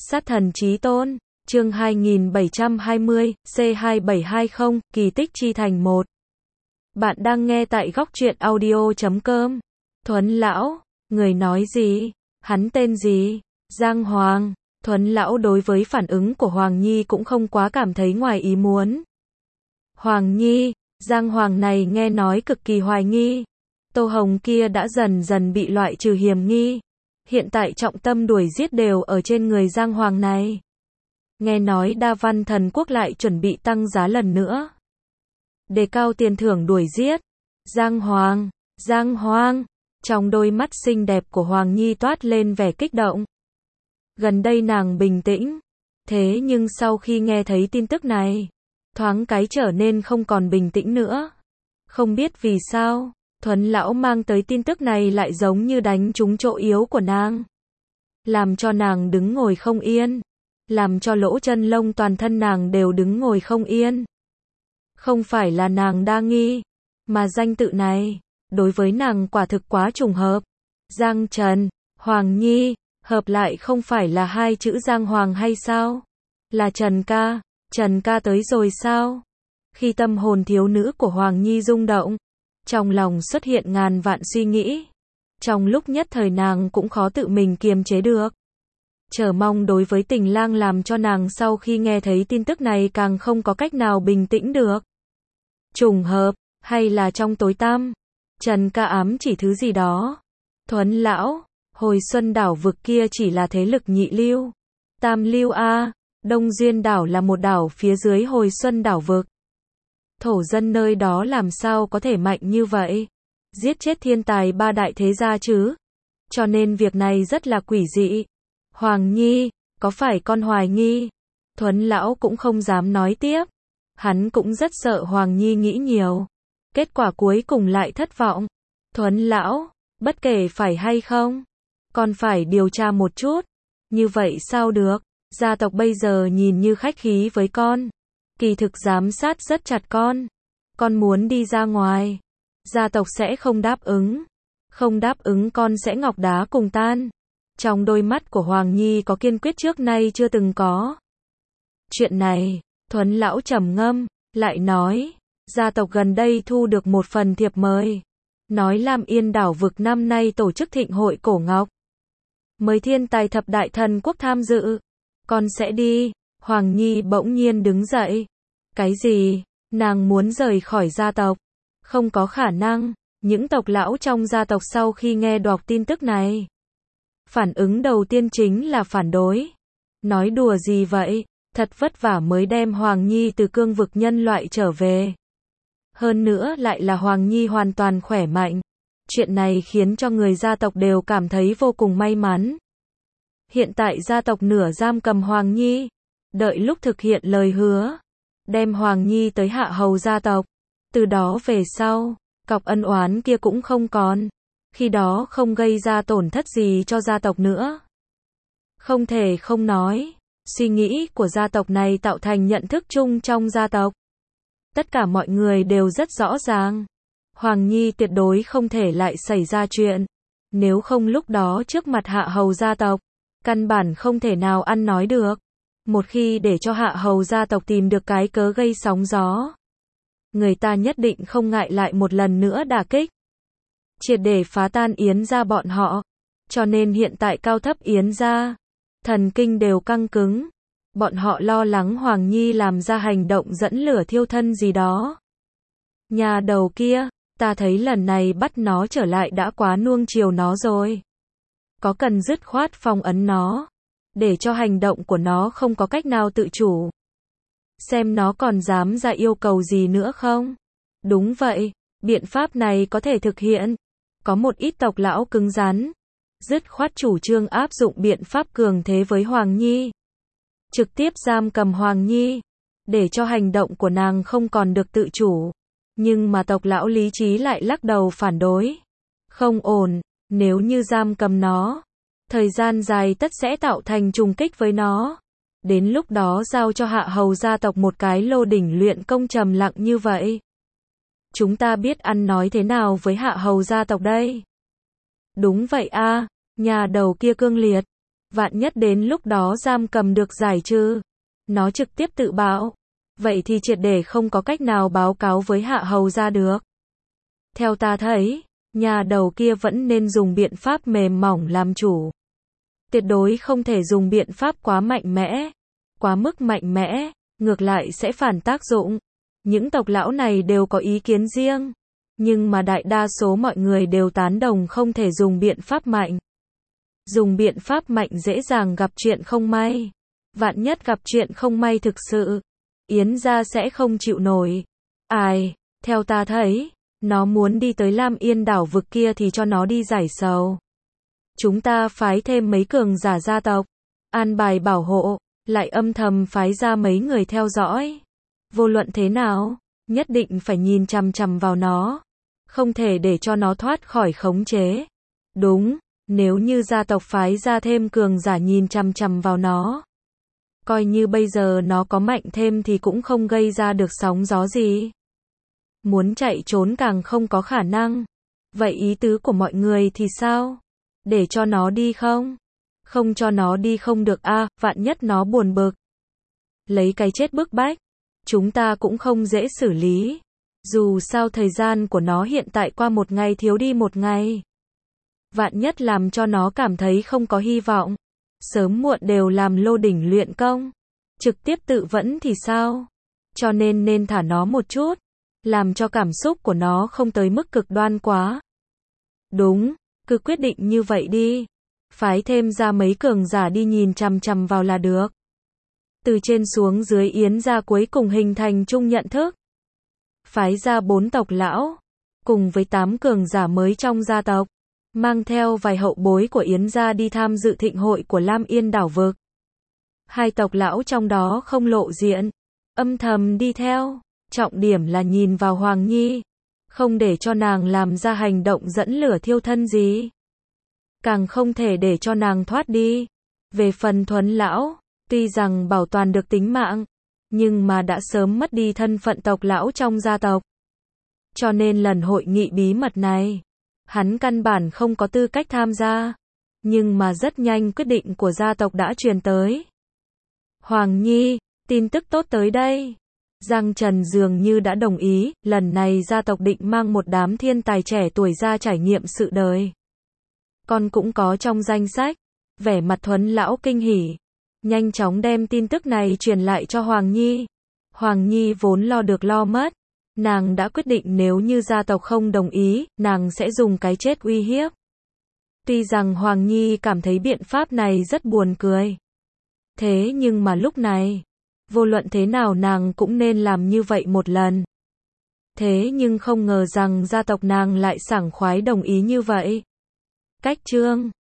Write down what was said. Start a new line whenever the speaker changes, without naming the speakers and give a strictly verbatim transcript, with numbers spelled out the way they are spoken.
Sát thần chí tôn, chương hai nghìn bảy trăm hai mươi, C hai bảy hai không, kỳ tích chi thành một. Bạn đang nghe tại góc truyện audio chấm com. Thuấn lão, người nói gì? Hắn tên gì? Giang Hoàng. Thuấn lão đối với phản ứng của Hoàng Nhi cũng không quá cảm thấy ngoài ý muốn. Hoàng Nhi, Giang Hoàng này nghe nói cực kỳ hoài nghi. Tô Hồng kia đã dần dần bị loại trừ hiểm nghi. Hiện tại trọng tâm đuổi giết đều ở trên người Giang Hoàng này. Nghe nói Đa Văn Thần Quốc lại chuẩn bị tăng giá lần nữa. Đề cao tiền thưởng đuổi giết. Giang Hoàng, Giang Hoàng. Trong đôi mắt xinh đẹp của Hoàng Nhi toát lên vẻ kích động. Gần đây nàng bình tĩnh. Thế nhưng sau khi nghe thấy tin tức này, thoáng cái trở nên không còn bình tĩnh nữa. Không biết vì sao, Thuấn lão mang tới tin tức này lại giống như đánh trúng chỗ yếu của nàng. Làm cho nàng đứng ngồi không yên. Làm cho lỗ chân lông toàn thân nàng đều đứng ngồi không yên. Không phải là nàng đa nghi, mà danh tự này, đối với nàng quả thực quá trùng hợp. Giang Trần, Hoàng Nhi, hợp lại không phải là hai chữ Giang Hoàng hay sao? Là Trần ca, Trần ca tới rồi sao? Khi tâm hồn thiếu nữ của Hoàng Nhi rung động, trong lòng xuất hiện ngàn vạn suy nghĩ. Trong lúc nhất thời nàng cũng khó tự mình kiềm chế được. Chờ mong đối với Tình Lang làm cho nàng sau khi nghe thấy tin tức này càng không có cách nào bình tĩnh được. Trùng hợp, hay là trong tối tăm, Trần ca ám chỉ thứ gì đó. Thuấn lão, hồi xuân đảo vực kia chỉ là thế lực nhị lưu. Tam lưu A, Đông Duyên đảo là một đảo phía dưới hồi xuân đảo vực. Thổ dân nơi đó làm sao có thể mạnh như vậy? Giết chết thiên tài ba đại thế gia chứ? Cho nên việc này rất là quỷ dị. Hoàng Nhi, có phải con hoài nghi? Thuấn lão cũng không dám nói tiếp. Hắn cũng rất sợ Hoàng Nhi nghĩ nhiều. Kết quả cuối cùng lại thất vọng. Thuấn lão, bất kể phải hay không, con phải điều tra một chút. Như vậy sao được? Gia tộc bây giờ nhìn như khách khí với con, kỳ thực giám sát rất chặt con. Con muốn đi ra ngoài, gia tộc sẽ không đáp ứng. Không đáp ứng con sẽ ngọc đá cùng tan. Trong đôi mắt của Hoàng Nhi có kiên quyết trước nay chưa từng có. Chuyện này, Thuấn lão trầm ngâm, lại nói, gia tộc gần đây thu được một phần thiệp mời. Nói Lam Yên đảo vực năm nay tổ chức thịnh hội cổ ngọc. Mời thiên tài thập đại thần quốc tham dự. Con sẽ đi. Hoàng Nhi bỗng nhiên đứng dậy. Cái gì? Nàng muốn rời khỏi gia tộc. Không có khả năng. Những tộc lão trong gia tộc sau khi nghe đọc tin tức này, phản ứng đầu tiên chính là phản đối. Nói đùa gì vậy? Thật vất vả mới đem Hoàng Nhi từ cương vực nhân loại trở về. Hơn nữa lại là Hoàng Nhi hoàn toàn khỏe mạnh. Chuyện này khiến cho người gia tộc đều cảm thấy vô cùng may mắn. Hiện tại gia tộc nửa giam cầm Hoàng Nhi. Đợi lúc thực hiện lời hứa, đem Hoàng Nhi tới hạ hầu gia tộc. Từ đó về sau, cọc ân oán kia cũng không còn. Khi đó không gây ra tổn thất gì cho gia tộc nữa. Không thể không nói, suy nghĩ của gia tộc này tạo thành nhận thức chung trong gia tộc. Tất cả mọi người đều rất rõ ràng. Hoàng Nhi tuyệt đối không thể lại xảy ra chuyện. Nếu không lúc đó trước mặt hạ hầu gia tộc, căn bản không thể nào ăn nói được. Một khi để cho hạ hầu gia tộc tìm được cái cớ gây sóng gió, người ta nhất định không ngại lại một lần nữa đả kích. Triệt để phá tan Yến gia bọn họ. Cho nên hiện tại cao thấp Yến gia, thần kinh đều căng cứng. Bọn họ lo lắng Hoàng Nhi làm ra hành động dẫn lửa thiêu thân gì đó. Nhà đầu kia, ta thấy lần này bắt nó trở lại đã quá nuông chiều nó rồi. Có cần dứt khoát phong ấn nó, để cho hành động của nó không có cách nào tự chủ. Xem nó còn dám ra yêu cầu gì nữa không? Đúng vậy, biện pháp này có thể thực hiện. Có một ít tộc lão cứng rắn, dứt khoát chủ trương áp dụng biện pháp cường thế với Hoàng Nhi. Trực tiếp giam cầm Hoàng Nhi, để cho hành động của nàng không còn được tự chủ. Nhưng mà tộc lão lý trí lại lắc đầu phản đối. Không ổn, nếu như giam cầm nó, thời gian dài tất sẽ tạo thành trùng kích với nó. Đến lúc đó giao cho hạ hầu gia tộc một cái lô đỉnh luyện công trầm lặng như vậy. Chúng ta biết ăn nói thế nào với hạ hầu gia tộc đây? Đúng vậy a, nhà đầu kia cương liệt. Vạn nhất đến lúc đó giam cầm được giải trừ, nó trực tiếp tự bạo. Vậy thì triệt để không có cách nào báo cáo với Hạ Hầu ra được. Theo ta thấy, nhà đầu kia vẫn nên dùng biện pháp mềm mỏng làm chủ. Tuyệt đối không thể dùng biện pháp quá mạnh mẽ. Quá mức mạnh mẽ, ngược lại sẽ phản tác dụng. Những tộc lão này đều có ý kiến riêng. Nhưng mà đại đa số mọi người đều tán đồng không thể dùng biện pháp mạnh. Dùng biện pháp mạnh dễ dàng gặp chuyện không may. Vạn nhất gặp chuyện không may thực sự, Yến gia sẽ không chịu nổi. Ai, theo ta thấy, nó muốn đi tới Lam Yên đảo vực kia thì cho nó đi giải sầu. Chúng ta phái thêm mấy cường giả gia tộc, an bài bảo hộ, lại âm thầm phái ra mấy người theo dõi. Vô luận thế nào, nhất định phải nhìn chằm chằm vào nó. Không thể để cho nó thoát khỏi khống chế. Đúng, nếu như gia tộc phái ra thêm cường giả nhìn chằm chằm vào nó, coi như bây giờ nó có mạnh thêm thì cũng không gây ra được sóng gió gì. Muốn chạy trốn càng không có khả năng. Vậy ý tứ của mọi người thì sao? Để cho nó đi không? Không cho nó đi không được a, à, vạn nhất nó buồn bực. Lấy cái chết bức bách, chúng ta cũng không dễ xử lý. Dù sao thời gian của nó hiện tại qua một ngày thiếu đi một ngày. Vạn nhất làm cho nó cảm thấy không có hy vọng. Sớm muộn đều làm lô đỉnh luyện công. Trực tiếp tự vẫn thì sao? Cho nên nên thả nó một chút. Làm cho cảm xúc của nó không tới mức cực đoan quá. Đúng, cứ quyết định như vậy đi. Phái thêm ra mấy cường giả đi nhìn chằm chằm vào là được. Từ trên xuống dưới Yến gia cuối cùng hình thành chung nhận thức. Phái ra bốn tộc lão, cùng với tám cường giả mới trong gia tộc, mang theo vài hậu bối của Yến gia đi tham dự thịnh hội của Lam Yên đảo vực. Hai tộc lão trong đó không lộ diện, âm thầm đi theo, trọng điểm là nhìn vào Hoàng Nhi, không để cho nàng làm ra hành động dẫn lửa thiêu thân gì. Càng không thể để cho nàng thoát đi. Về phần Thuấn lão, tuy rằng bảo toàn được tính mạng, nhưng mà đã sớm mất đi thân phận tộc lão trong gia tộc. Cho nên lần hội nghị bí mật này, hắn căn bản không có tư cách tham gia. Nhưng mà rất nhanh quyết định của gia tộc đã truyền tới. Hoàng Nhi, tin tức tốt tới đây. Giang Trần dường như đã đồng ý, lần này gia tộc định mang một đám thiên tài trẻ tuổi ra trải nghiệm sự đời. Con cũng có trong danh sách. Vẻ mặt Thuấn lão kinh hỉ, nhanh chóng đem tin tức này truyền lại cho Hoàng Nhi. Hoàng Nhi vốn lo được lo mất, nàng đã quyết định nếu như gia tộc không đồng ý, nàng sẽ dùng cái chết uy hiếp. Tuy rằng Hoàng Nhi cảm thấy biện pháp này rất buồn cười, thế nhưng mà lúc này, vô luận thế nào nàng cũng nên làm như vậy một lần. Thế nhưng không ngờ rằng gia tộc nàng lại sảng khoái đồng ý như vậy. Cách chương